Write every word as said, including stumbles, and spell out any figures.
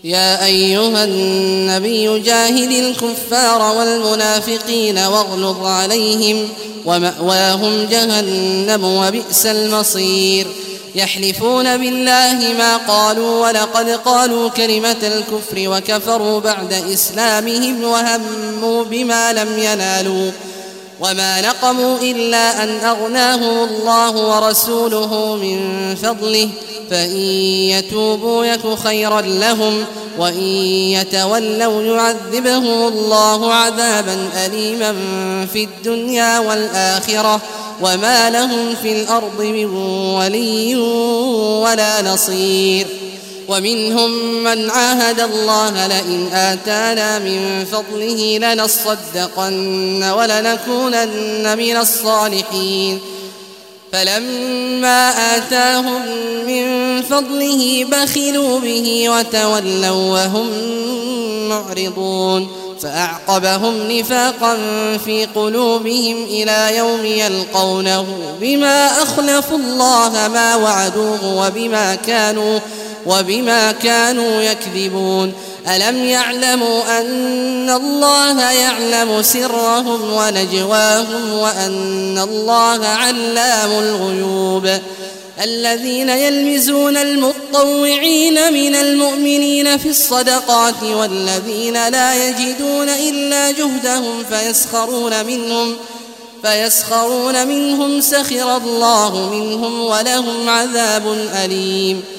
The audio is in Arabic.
يا أيها النبي جاهد الكفار والمنافقين واغلظ عليهم ومأواهم جهنم وبئس المصير يحلفون بالله ما قالوا ولقد قالوا كلمة الكفر وكفروا بعد إسلامهم وهموا بما لم ينالوا وما نقموا إلا أن أغناهم الله ورسوله من فضله فإن يتوبوا يك خيرا لهم وإن يتولوا يعذبهم الله عذابا أليما في الدنيا والآخرة وما لهم في الأرض من ولي ولا نصير ومنهم من عاهد الله لئن آتانا من فضله لنصدقن ولنكونن من الصالحين فلما آتاهم من فضله بخلوا به وتولوا وهم معرضون فأعقبهم نفاقا في قلوبهم إلى يوم يلقونه بما أخلفوا الله ما وعدوه وبما كانوا وبما كانوا يكذبون ألم يعلموا أن الله يعلم سرهم ونجواهم وأن الله علام الغيوب الذين يلمزون المطوعين من المؤمنين في الصدقات والذين لا يجدون إلا جهدهم فيسخرون منهم فيسخرون منهم سخر الله منهم ولهم عذاب أليم